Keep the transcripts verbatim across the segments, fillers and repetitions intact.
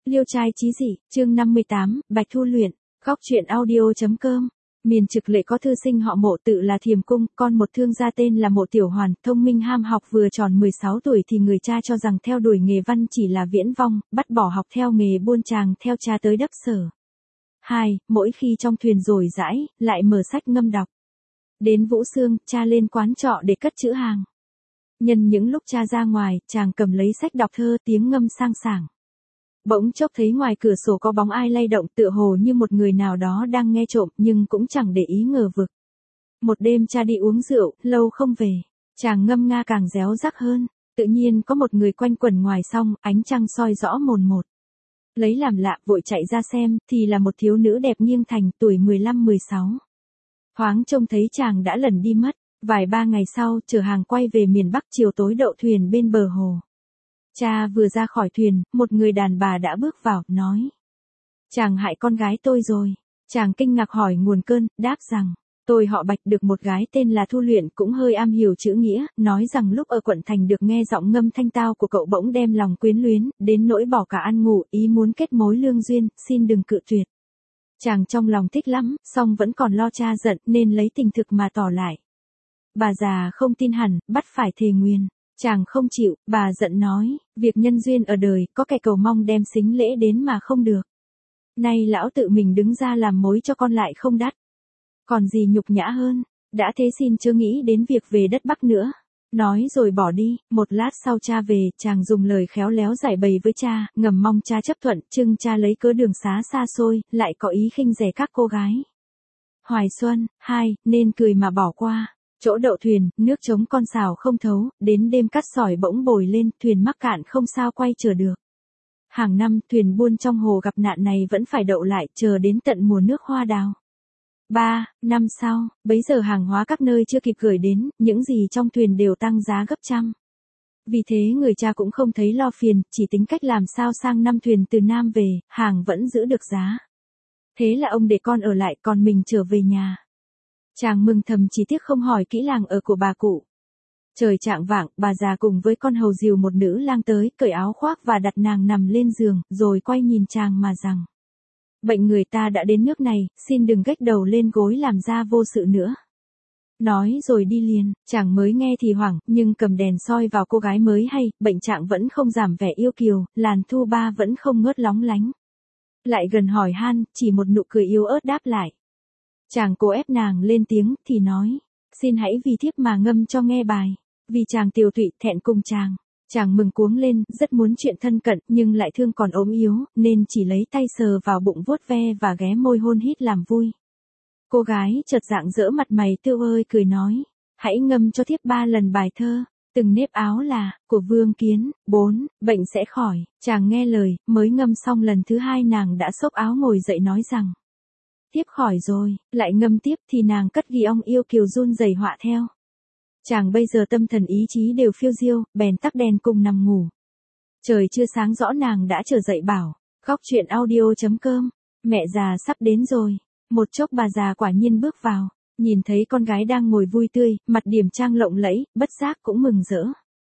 Liêu trai chí dị, chương năm mươi tám, Bạch Thu luyện, góc truyện audio.com. Miền Trực Lệ có thư sinh họ Mộ tự là Thiềm Cung, con một thương gia tên là Mộ Tiểu Hoàn, thông minh ham học vừa tròn mười sáu tuổi thì người cha cho rằng theo đuổi nghề văn chỉ là viễn vong, bắt bỏ học theo nghề buôn chàng theo cha tới đắp sở. Hai, mỗi khi trong thuyền rồi rãi, lại mở sách ngâm đọc. Đến Vũ Sương, cha lên quán trọ để cất chữ hàng. Nhân những lúc cha ra ngoài, chàng cầm lấy sách đọc thơ tiếng ngâm sang sảng. Bỗng chốc thấy ngoài cửa sổ có bóng ai lay động tựa hồ như một người nào đó đang nghe trộm nhưng cũng chẳng để ý ngờ vực. Một đêm cha đi uống rượu, lâu không về. Chàng ngâm nga càng réo rắc hơn. Tự nhiên có một người quanh quẩn ngoài song, ánh trăng soi rõ mồn một. Lấy làm lạ vội chạy ra xem thì là một thiếu nữ đẹp nghiêng thành tuổi mười lăm mười sáu. Thoáng trông thấy chàng đã lần đi mất. Vài ba ngày sau chở hàng quay về miền Bắc chiều tối đậu thuyền bên bờ hồ. Cha vừa ra khỏi thuyền, một người đàn bà đã bước vào, nói. Chàng hại con gái tôi rồi. Chàng kinh ngạc hỏi nguồn cơn, đáp rằng, tôi họ Bạch được một gái tên là Thu luyện cũng hơi am hiểu chữ nghĩa, nói rằng lúc ở quận thành được nghe giọng ngâm thanh tao của cậu bỗng đem lòng quyến luyến, đến nỗi bỏ cả ăn ngủ, ý muốn kết mối lương duyên, xin đừng cự tuyệt. Chàng trong lòng thích lắm, song vẫn còn lo cha giận nên lấy tình thực mà tỏ lại. Bà già không tin hẳn, bắt phải thề nguyền. Chàng không chịu, bà giận nói, việc nhân duyên ở đời, có kẻ cầu mong đem xính lễ đến mà không được. Nay lão tự mình đứng ra làm mối cho con lại không đắt. Còn gì nhục nhã hơn, đã thế xin chớ nghĩ đến việc về đất Bắc nữa. Nói rồi bỏ đi, một lát sau cha về, chàng dùng lời khéo léo giải bày với cha, ngầm mong cha chấp thuận, chưng cha lấy cớ đường xá xa xôi, lại có ý khinh rẻ các cô gái. Hoài Xuân, hai, nên cười mà bỏ qua. Chỗ đậu thuyền, nước trống con sào không thấu, đến đêm cắt sỏi bỗng bồi lên, thuyền mắc cạn không sao quay trở được. Hàng năm, thuyền buôn trong hồ gặp nạn này vẫn phải đậu lại, chờ đến tận mùa nước hoa đào. Ba, năm sau, bấy giờ hàng hóa các nơi chưa kịp gửi đến, những gì trong thuyền đều tăng giá gấp trăm. Vì thế người cha cũng không thấy lo phiền, chỉ tính cách làm sao sang năm thuyền từ Nam về, hàng vẫn giữ được giá. Thế là ông để con ở lại, còn mình trở về nhà. Chàng mừng thầm chỉ tiếc không hỏi kỹ làng ở của bà cụ. Trời chạng vạng, bà già cùng với con hầu dìu một nữ lang tới, cởi áo khoác và đặt nàng nằm lên giường, rồi quay nhìn chàng mà rằng. Bệnh người ta đã đến nước này, xin đừng gách đầu lên gối làm ra vô sự nữa. Nói rồi đi liền, chàng mới nghe thì hoảng, nhưng cầm đèn soi vào cô gái mới hay, bệnh trạng vẫn không giảm vẻ yêu kiều, làn thu ba vẫn không ngớt lóng lánh. Lại gần hỏi han, chỉ một nụ cười yếu ớt đáp lại. Chàng cố ép nàng lên tiếng, thì nói, xin hãy vì thiếp mà ngâm cho nghe bài. Vì chàng tiều tụy thẹn cùng chàng, chàng mừng cuống lên, rất muốn chuyện thân cận, nhưng lại thương còn ốm yếu, nên chỉ lấy tay sờ vào bụng vuốt ve và ghé môi hôn hít làm vui. Cô gái chợt rạng rỡ mặt mày tươi ơi cười nói, hãy ngâm cho thiếp ba lần bài thơ, từng nếp áo là, của Vương Kiến, bốn, bệnh sẽ khỏi. Chàng nghe lời, mới ngâm xong lần thứ hai nàng đã xốc áo ngồi dậy nói rằng, tiếp khỏi rồi, lại ngâm tiếp thì nàng cất ghi ong yêu kiều run rẩy họa theo. Chàng bây giờ tâm thần ý chí đều phiêu diêu, bèn tắt đèn cùng nằm ngủ. Trời chưa sáng rõ nàng đã trở dậy bảo, góc truyện audio.com, mẹ già sắp đến rồi. Một chốc bà già quả nhiên bước vào, nhìn thấy con gái đang ngồi vui tươi, mặt điểm trang lộng lẫy, bất giác cũng mừng rỡ.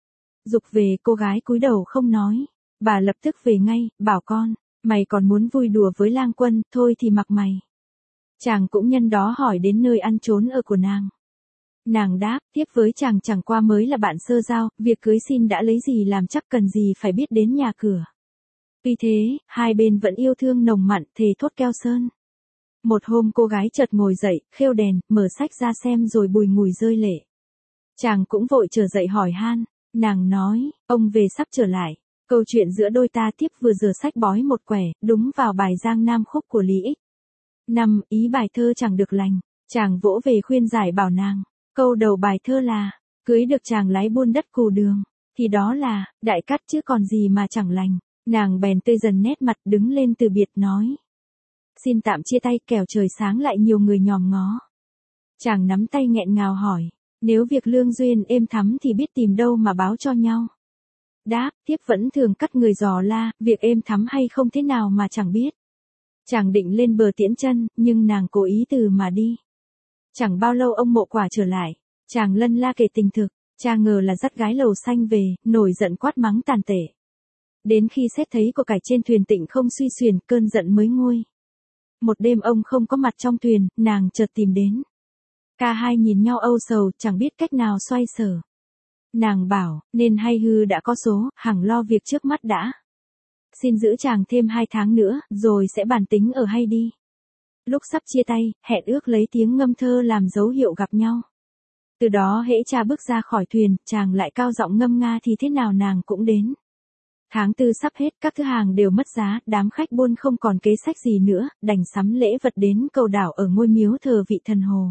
Dục về cô gái cúi đầu không nói, bà lập tức về ngay, bảo con, mày còn muốn vui đùa với lang quân, thôi thì mặc mày. Chàng cũng nhân đó hỏi đến nơi ăn trốn ở của nàng. Nàng đáp, tiếp với chàng chẳng qua mới là bạn sơ giao, việc cưới xin đã lấy gì làm chắc cần gì phải biết đến nhà cửa. Vì thế, hai bên vẫn yêu thương nồng mặn, thề thốt keo sơn. Một hôm cô gái chợt ngồi dậy, khêu đèn, mở sách ra xem rồi bùi ngùi rơi lệ. Chàng cũng vội trở dậy hỏi han, nàng nói, ông về sắp trở lại. Câu chuyện giữa đôi ta tiếp vừa rửa sách bói một quẻ, đúng vào bài Giang Nam khúc của Lý Ích. Năm, ý bài thơ chẳng được lành, chàng vỗ về khuyên giải bảo nàng. Câu đầu bài thơ là, cưới được chàng lái buôn đất cù đường, thì đó là, đại cát chứ còn gì mà chẳng lành. Nàng bèn tươi dần nét mặt đứng lên từ biệt nói. Xin tạm chia tay kẻo trời sáng lại nhiều người nhòm ngó. Chàng nắm tay nghẹn ngào hỏi, nếu việc lương duyên êm thắm thì biết tìm đâu mà báo cho nhau. Đáp, tiếp vẫn thường cắt người dò la, việc êm thắm hay không thế nào mà chẳng biết. Chàng định lên bờ tiễn chân, nhưng nàng cố ý từ mà đi. Chẳng bao lâu ông Mộ quả trở lại, chàng lân la kể tình thực, cha ngờ là dắt gái lầu xanh về, nổi giận quát mắng tàn tệ. Đến khi xét thấy của cải trên thuyền Tịnh không suy xuyển, cơn giận mới nguôi. Một đêm ông không có mặt trong thuyền, nàng chợt tìm đến. Cả hai nhìn nhau âu sầu, chẳng biết cách nào xoay sở. Nàng bảo, nên hay hư đã có số, hằng lo việc trước mắt đã. Xin giữ chàng thêm hai tháng nữa, rồi sẽ bàn tính ở hay đi. Lúc sắp chia tay, hẹn ước lấy tiếng ngâm thơ làm dấu hiệu gặp nhau. Từ đó hễ cha bước ra khỏi thuyền, chàng lại cao giọng ngâm nga thì thế nào nàng cũng đến. Tháng tư sắp hết, các thứ hàng đều mất giá, đám khách buôn không còn kế sách gì nữa, đành sắm lễ vật đến cầu đảo ở ngôi miếu thờ vị thần hồ.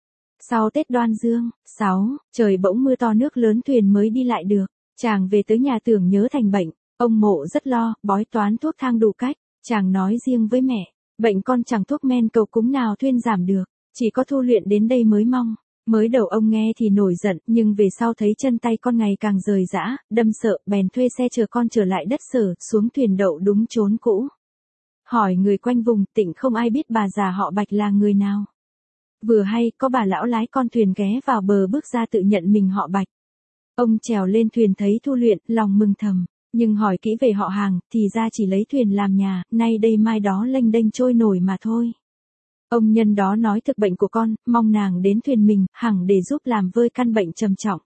Sau Tết Đoan Dương, sáu, trời bỗng mưa to nước lớn thuyền mới đi lại được. Chàng về tới nhà tưởng nhớ thành bệnh, ông Mộ rất lo, bói toán thuốc thang đủ cách. Chàng nói riêng với mẹ, bệnh con chẳng thuốc men cầu cúng nào thuyên giảm được, chỉ có tu luyện đến đây mới mong. Mới đầu ông nghe thì nổi giận, nhưng về sau thấy chân tay con ngày càng rời rã, đâm sợ, bèn thuê xe chở con trở lại đất Sở, xuống thuyền đậu đúng chốn cũ. Hỏi người quanh vùng, Tịnh không ai biết bà già họ Bạch là người nào. Vừa hay, có bà lão lái con thuyền ghé vào bờ bước ra tự nhận mình họ Bạch. Ông trèo lên thuyền thấy Thu Luyện, lòng mừng thầm, nhưng hỏi kỹ về họ hàng, thì ra chỉ lấy thuyền làm nhà, nay đây mai đó lênh đênh trôi nổi mà thôi. Ông nhân đó nói thực bệnh của con, mong nàng đến thuyền mình, hẳn để giúp làm vơi căn bệnh trầm trọng.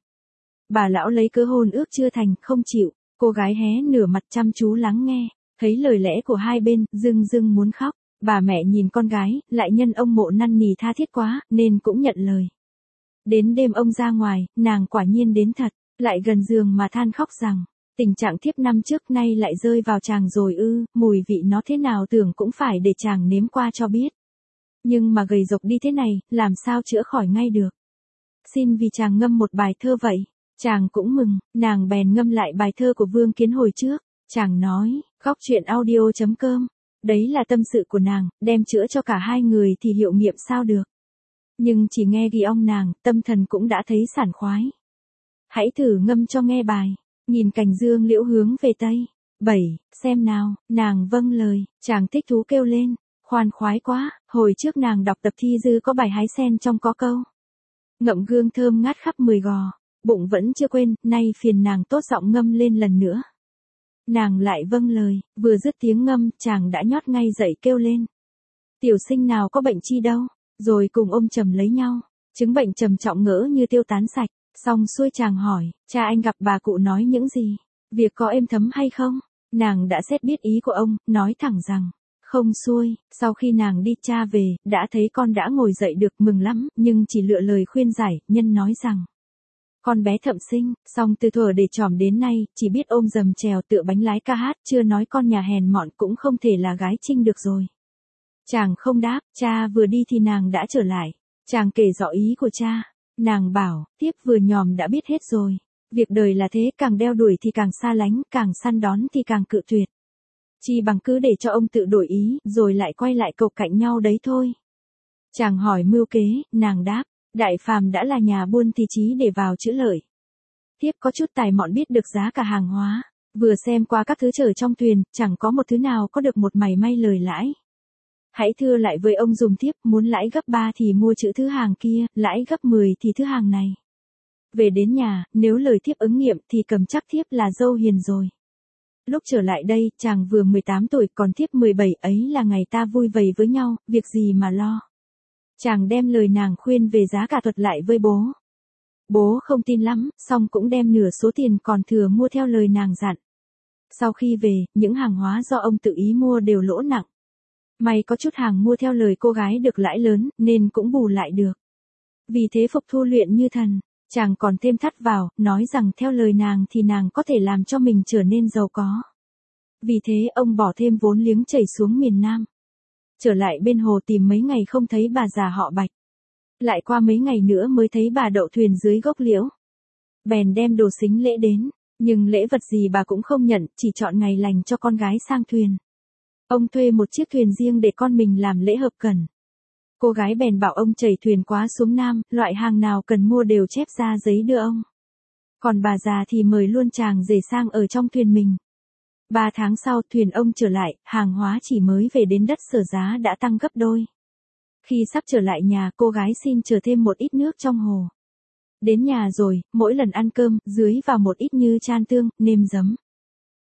Bà lão lấy cớ hôn ước chưa thành, không chịu, cô gái hé nửa mặt chăm chú lắng nghe, thấy lời lẽ của hai bên, dưng dưng muốn khóc. Bà mẹ nhìn con gái, lại nhân ông Mộ năn nỉ tha thiết quá, nên cũng nhận lời. Đến đêm ông ra ngoài, nàng quả nhiên đến thật, lại gần giường mà than khóc rằng, tình trạng thiếp năm trước nay lại rơi vào chàng rồi ư, mùi vị nó thế nào tưởng cũng phải để chàng nếm qua cho biết. Nhưng mà gầy rộc đi thế này, làm sao chữa khỏi ngay được. Xin vì chàng ngâm một bài thơ vậy. Chàng cũng mừng, nàng bèn ngâm lại bài thơ của Vương Kiến hồi trước. Chàng nói, góc chuyện audio chấm com. Đấy là tâm sự của nàng, đem chữa cho cả hai người thì hiệu nghiệm sao được. Nhưng chỉ nghe ghi ong nàng, tâm thần cũng đã thấy sảng khoái. Hãy thử ngâm cho nghe bài, nhìn cành dương liễu hướng về tây. Bảy, xem nào, nàng vâng lời, chàng thích thú kêu lên, khoan khoái quá, hồi trước nàng đọc tập thi dư có bài hái sen trong có câu. Ngậm gương thơm ngát khắp mười gò, bụng vẫn chưa quên, nay phiền nàng tốt giọng ngâm lên lần nữa. Nàng lại vâng lời, vừa dứt tiếng ngâm, chàng đã nhót ngay dậy kêu lên. Tiểu sinh nào có bệnh chi đâu, rồi cùng ôm chầm lấy nhau, chứng bệnh trầm trọng ngỡ như tiêu tán sạch, xong xuôi chàng hỏi, cha anh gặp bà cụ nói những gì, việc có êm thấm hay không, nàng đã xét biết ý của ông, nói thẳng rằng, không xuôi, sau khi nàng đi cha về, đã thấy con đã ngồi dậy được mừng lắm, nhưng chỉ lựa lời khuyên giải, nhân nói rằng, con bé thậm sinh, song từ thuở để tròm đến nay, chỉ biết ôm dầm trèo tựa bánh lái ca hát, chưa nói con nhà hèn mọn cũng không thể là gái trinh được rồi. Chàng không đáp, cha vừa đi thì nàng đã trở lại, chàng kể rõ ý của cha, nàng bảo, tiếp vừa nhòm đã biết hết rồi, việc đời là thế, càng đeo đuổi thì càng xa lánh, càng săn đón thì càng cự tuyệt. Chi bằng cứ để cho ông tự đổi ý, rồi lại quay lại cộc cạnh nhau đấy thôi. Chàng hỏi mưu kế, nàng đáp, đại phàm đã là nhà buôn thì chí để vào chữ lợi. Thiếp có chút tài mọn biết được giá cả hàng hóa, vừa xem qua các thứ chở trong thuyền, chẳng có một thứ nào có được một mảy may lời lãi. Hãy thưa lại với ông dùm thiếp, muốn lãi gấp ba thì mua chữ thứ hàng kia, lãi gấp mười thì thứ hàng này. Về đến nhà, nếu lời thiếp ứng nghiệm thì cầm chắc thiếp là dâu hiền rồi. Lúc trở lại đây, chàng vừa mười tám tuổi còn thiếp mười bảy, ấy là ngày ta vui vầy với nhau, việc gì mà lo. Chàng đem lời nàng khuyên về giá cả thuật lại với bố. Bố không tin lắm, song cũng đem nửa số tiền còn thừa mua theo lời nàng dặn. Sau khi về, những hàng hóa do ông tự ý mua đều lỗ nặng. May có chút hàng mua theo lời cô gái được lãi lớn, nên cũng bù lại được. Vì thế phục Thu Luyện như thần, chàng còn thêm thắt vào, nói rằng theo lời nàng thì nàng có thể làm cho mình trở nên giàu có. Vì thế ông bỏ thêm vốn liếng chảy xuống miền Nam. Trở lại bên hồ tìm mấy ngày không thấy bà già họ Bạch. Lại qua mấy ngày nữa mới thấy bà đậu thuyền dưới gốc liễu. Bèn đem đồ sính lễ đến, nhưng lễ vật gì bà cũng không nhận, chỉ chọn ngày lành cho con gái sang thuyền. Ông thuê một chiếc thuyền riêng để con mình làm lễ hợp cẩn. Cô gái bèn bảo ông chảy thuyền quá xuống Nam, loại hàng nào cần mua đều chép ra giấy đưa ông. Còn bà già thì mời luôn chàng rể sang ở trong thuyền mình. Ba tháng sau thuyền ông trở lại, hàng hóa chỉ mới về đến đất Sở giá đã tăng gấp đôi. Khi sắp trở lại nhà, cô gái xin chờ thêm một ít nước trong hồ. Đến nhà rồi, mỗi lần ăn cơm, dưới vào một ít như chan tương, nêm giấm.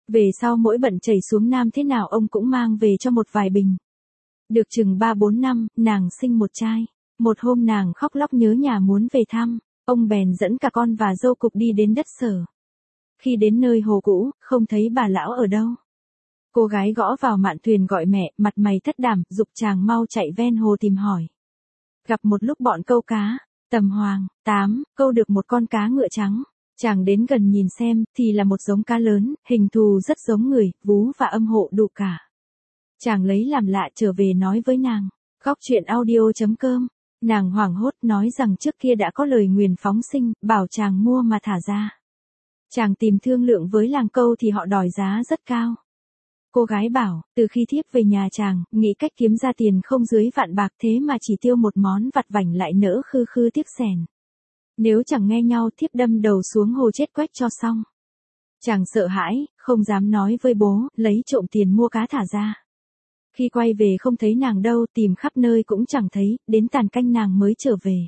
Về sau mỗi bận chảy xuống Nam thế nào ông cũng mang về cho một vài bình. Được chừng ba bốn năm, nàng sinh một trai. Một hôm nàng khóc lóc nhớ nhà muốn về thăm, ông bèn dẫn cả con và dâu cục đi đến đất Sở. Khi đến nơi hồ cũ, không thấy bà lão ở đâu. Cô gái gõ vào mạn thuyền gọi mẹ, mặt mày thất đảm, giục chàng mau chạy ven hồ tìm hỏi. Gặp một lúc bọn câu cá, tầm hoàng, tám, câu được một con cá ngựa trắng. Chàng đến gần nhìn xem, thì là một giống cá lớn, hình thù rất giống người, vú và âm hộ đủ cả. Chàng lấy làm lạ trở về nói với nàng. Góc truyện audio chấm com. Nàng hoảng hốt nói rằng trước kia đã có lời nguyền phóng sinh, bảo chàng mua mà thả ra. Chàng tìm thương lượng với làng câu thì họ đòi giá rất cao. Cô gái bảo, từ khi thiếp về nhà chàng, nghĩ cách kiếm ra tiền không dưới vạn bạc thế mà chỉ tiêu một món vặt vảnh lại nỡ khư khư tiếc rèn. Nếu chẳng nghe nhau thiếp đâm đầu xuống hồ chết quách cho xong. Chàng sợ hãi, không dám nói với bố, lấy trộm tiền mua cá thả ra. Khi quay về không thấy nàng đâu, tìm khắp nơi cũng chẳng thấy, đến tàn canh nàng mới trở về.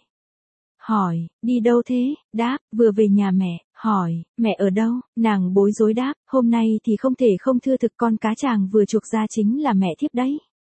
Hỏi, đi đâu thế? Đáp, vừa về nhà mẹ. Hỏi, mẹ ở đâu? Nàng bối rối đáp, hôm nay thì không thể không thưa thực con cá chàng vừa chuộc ra chính là mẹ thiếp đấy.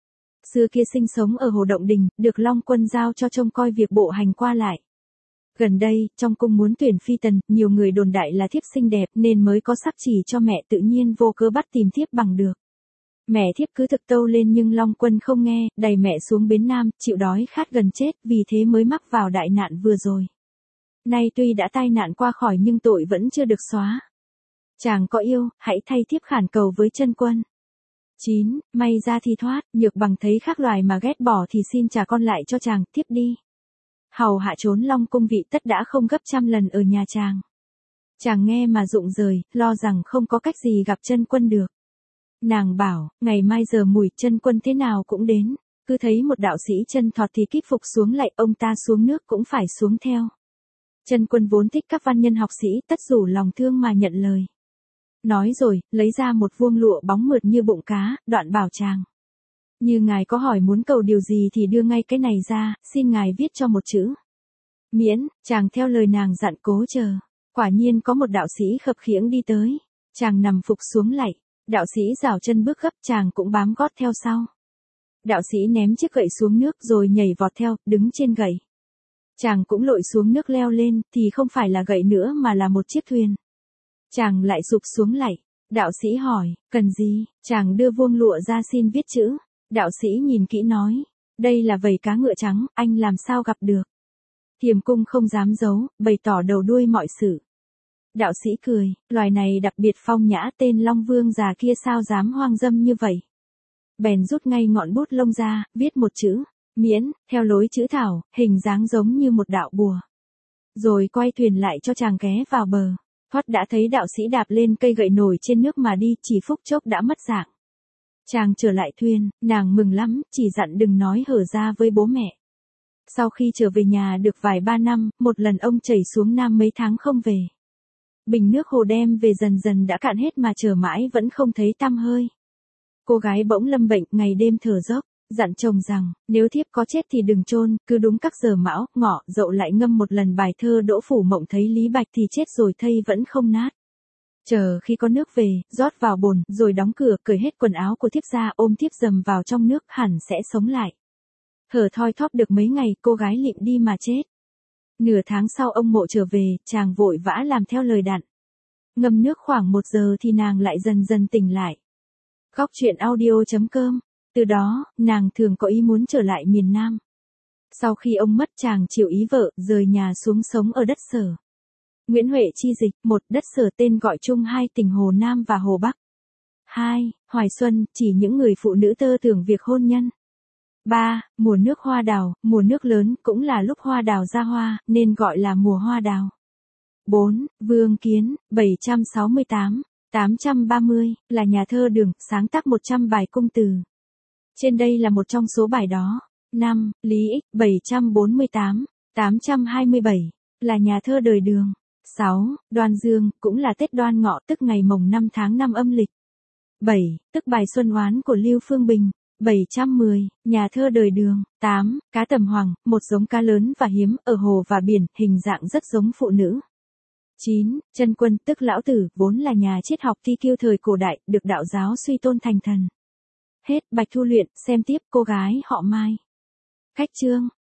Xưa kia sinh sống ở Hồ Động Đình, được Long Quân giao cho trông coi việc bộ hành qua lại. Gần đây, trong cung muốn tuyển phi tần, nhiều người đồn đại là thiếp xinh đẹp nên mới có sắc chỉ cho mẹ tự nhiên vô cớ bắt tìm thiếp bằng được. Mẹ thiếp cứ thực tâu lên nhưng Long Quân không nghe, đày mẹ xuống bến Nam, chịu đói khát gần chết, vì thế mới mắc vào đại nạn vừa rồi. Nay tuy đã tai nạn qua khỏi nhưng tội vẫn chưa được xóa. Chàng có yêu, hãy thay thiếp khản cầu với chân quân. chín. May ra thì thoát, nhược bằng thấy khác loài mà ghét bỏ thì xin trả con lại cho chàng, thiếp đi. Hầu hạ trốn Long cung vị tất đã không gấp trăm lần ở nhà chàng. Chàng nghe mà rụng rời, lo rằng không có cách gì gặp chân quân được. Nàng bảo, ngày mai giờ mùi chân quân thế nào cũng đến, cứ thấy một đạo sĩ chân thọt thì kít phục xuống lạy, ông ta xuống nước cũng phải xuống theo. Chân quân vốn thích các văn nhân học sĩ, tất rủ lòng thương mà nhận lời. Nói rồi, lấy ra một vuông lụa bóng mượt như bụng cá, đoạn bảo chàng. Như ngài có hỏi muốn cầu điều gì thì đưa ngay cái này ra, xin ngài viết cho một chữ. Miễn, chàng theo lời nàng dặn cố chờ. Quả nhiên có một đạo sĩ khập khiễng đi tới. Chàng nằm phục xuống lạy. Đạo sĩ rảo chân bước gấp, chàng cũng bám gót theo sau. Đạo sĩ ném chiếc gậy xuống nước rồi nhảy vọt theo, đứng trên gậy. Chàng cũng lội xuống nước leo lên, thì không phải là gậy nữa mà là một chiếc thuyền. Chàng lại sụp xuống lạy. Đạo sĩ hỏi, cần gì? Chàng đưa vuông lụa ra xin viết chữ. Đạo sĩ nhìn kỹ nói, đây là vầy cá ngựa trắng, anh làm sao gặp được? Thiềm cung không dám giấu, bày tỏ đầu đuôi mọi sự. Đạo sĩ cười, loài này đặc biệt phong nhã, tên Long Vương già kia sao dám hoang dâm như vậy. Bèn rút ngay ngọn bút lông ra, viết một chữ, miễn, theo lối chữ thảo, hình dáng giống như một đạo bùa. Rồi quay thuyền lại cho chàng ghé vào bờ. Thoát đã thấy đạo sĩ đạp lên cây gậy nổi trên nước mà đi, chỉ phút chốc đã mất dạng. Chàng trở lại thuyền, nàng mừng lắm, chỉ dặn đừng nói hở ra với bố mẹ. Sau khi trở về nhà được vài ba năm, một lần ông chảy xuống Nam mấy tháng không về. Bình nước hồ đem về dần dần đã cạn hết mà chờ mãi vẫn không thấy tăm hơi. Cô gái bỗng lâm bệnh, ngày đêm thở dốc, dặn chồng rằng, nếu thiếp có chết thì đừng chôn, cứ đúng các giờ mão, ngọ, dậu lại ngâm một lần bài thơ Đỗ Phủ Mộng thấy Lý Bạch thì chết rồi thây vẫn không nát. Chờ khi có nước về, rót vào bồn, rồi đóng cửa, cởi hết quần áo của thiếp ra, ôm thiếp dầm vào trong nước, hẳn sẽ sống lại. Thở thoi thóp được mấy ngày, cô gái lịm đi mà chết. Nửa tháng sau ông mộ trở về, chàng vội vã làm theo lời dặn. Ngâm nước khoảng một giờ thì nàng lại dần dần tỉnh lại. Góc truyện audio chấm com. Từ đó, nàng thường có ý muốn trở lại miền Nam. Sau khi ông mất chàng chịu ý vợ, rời nhà xuống sống ở đất Sở. Nguyễn Huệ chi dịch, một, đất Sở tên gọi chung hai tỉnh Hồ Nam và Hồ Bắc. hai. Hoài xuân, chỉ những người phụ nữ tơ tưởng việc hôn nhân. ba. Mùa nước hoa đào, mùa nước lớn cũng là lúc hoa đào ra hoa, nên gọi là mùa hoa đào. bốn. Vương Kiến, bảy trăm sáu mươi tám đến tám trăm ba mươi, là nhà thơ Đường, sáng tác một trăm bài cung từ. Trên đây là một trong số bài đó. năm. Lý Ích, bảy trăm bốn mươi tám đến tám trăm hai mươi bảy, là nhà thơ đời Đường. sáu. Đoan Dương, cũng là Tết Đoan Ngọ tức ngày mồng năm tháng năm âm lịch. bảy. Tức bài Xuân Oán của Lưu Phương Bình. bảy trăm mười, nhà thơ đời Đường. tám. Cá tầm hoàng, một giống cá lớn và hiếm, ở hồ và biển, hình dạng rất giống phụ nữ. chín. Chân Quân, tức Lão Tử, vốn là nhà triết học thi kiêu thời cổ đại, được đạo giáo suy tôn thành thần. Hết. Bạch Thu Luyện, xem tiếp. Cô gái họ Mai. Khách chương.